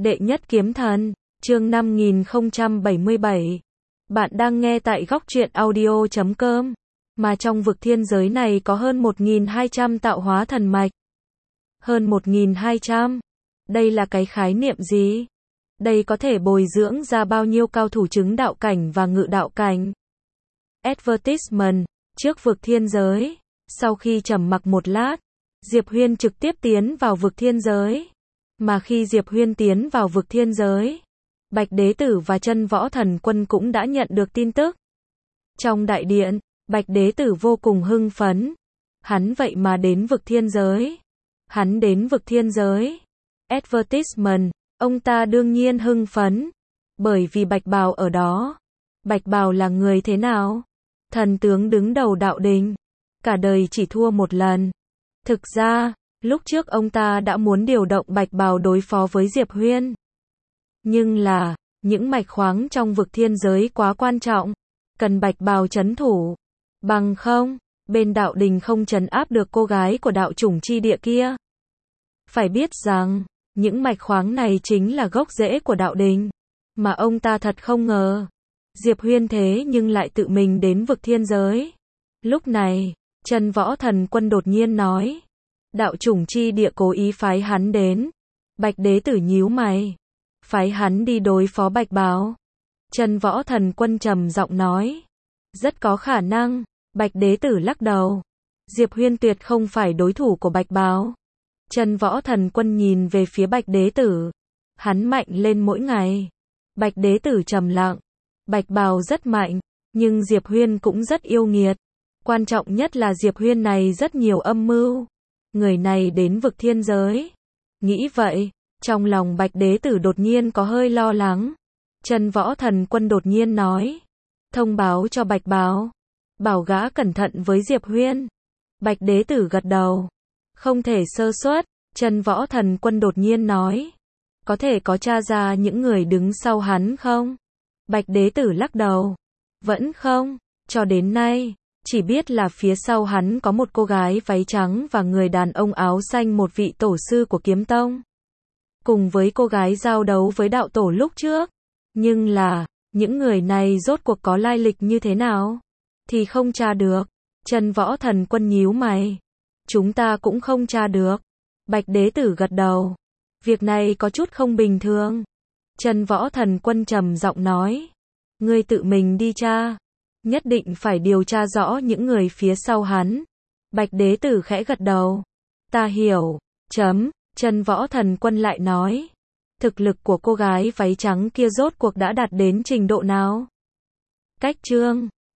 Đệ nhất kiếm thần, chương 5077. Bạn đang nghe tại góc truyện audio.com. Mà trong vực thiên giới này có hơn 1.200 tạo hóa thần mạch. Hơn 1.200. Đây là cái khái niệm gì? Đây có thể bồi dưỡng ra bao nhiêu cao thủ chứng đạo cảnh và ngự đạo cảnh? Advertisement, trước vực thiên giới. Sau khi trầm mặc một lát, Diệp Huyên trực tiếp tiến vào vực thiên giới. Mà khi Diệp Huyên tiến vào vực thiên giới, Bạch Đế Tử và Chân Võ Thần Quân cũng đã nhận được tin tức. Trong đại điện, Bạch Đế Tử vô cùng hưng phấn. Hắn vậy mà đến vực thiên giới. Hắn đến vực thiên giới. Advertisement, ông ta đương nhiên hưng phấn. Bởi vì Bạch Bào ở đó. Bạch Bào là người thế nào? Thần tướng đứng đầu đạo đình. Cả đời chỉ thua một lần. Thực ra, lúc trước ông ta đã muốn điều động Bạch Bào đối phó với Diệp Huyên. Nhưng là, những mạch khoáng trong vực thiên giới quá quan trọng. Cần Bạch Bào trấn thủ. Bằng không, bên đạo đình không trấn áp được cô gái của đạo chủng chi địa kia. Phải biết rằng, những mạch khoáng này chính là gốc rễ của đạo đình. Mà ông ta thật không ngờ. Diệp Huyên thế nhưng lại tự mình đến vực thiên giới. Lúc này, Chân Võ Thần Quân đột nhiên nói. Đạo chủng chi địa cố ý phái hắn đến. Bạch Đế Tử nhíu mày. Phái hắn đi đối phó Bạch Bào. Chân Võ Thần Quân trầm giọng nói. Rất có khả năng. Bạch Đế Tử lắc đầu. Diệp Huyên tuyệt không phải đối thủ của Bạch Bào. Chân Võ Thần Quân nhìn về phía Bạch Đế Tử. Hắn mạnh lên mỗi ngày. Bạch Đế Tử trầm lặng. Bạch Bào rất mạnh, nhưng Diệp Huyên cũng rất yêu nghiệt. Quan trọng nhất là Diệp Huyên này rất nhiều âm mưu. Người này đến vực thiên giới. Nghĩ vậy, trong lòng Bạch Đế Tử đột nhiên có hơi lo lắng. Chân Võ Thần Quân đột nhiên nói. Thông báo cho Bạch Bào. Bảo gã cẩn thận với Diệp Huyên. Bạch Đế Tử gật đầu. Không thể sơ suất. Chân Võ Thần Quân đột nhiên nói. Có thể có tra ra những người đứng sau hắn không? Bạch Đế Tử lắc đầu. Vẫn không. Cho đến nay, chỉ biết là phía sau hắn có một cô gái váy trắng và người đàn ông áo xanh, một vị tổ sư của kiếm tông. Cùng với cô gái giao đấu với đạo tổ lúc trước. Nhưng là, những người này rốt cuộc có lai lịch như thế nào? Thì không tra được. Chân Võ Thần Quân nhíu mày. Chúng ta cũng không tra được. Bạch Đế Tử gật đầu. Việc này có chút không bình thường. Chân Võ Thần Quân trầm giọng nói. Ngươi tự mình đi tra. Nhất định phải điều tra rõ những người phía sau hắn. Bạch Đế Tử khẽ gật đầu. Ta hiểu. Chân Võ Thần Quân lại nói. Thực lực của cô gái váy trắng kia rốt cuộc đã đạt đến trình độ nào? Cách chương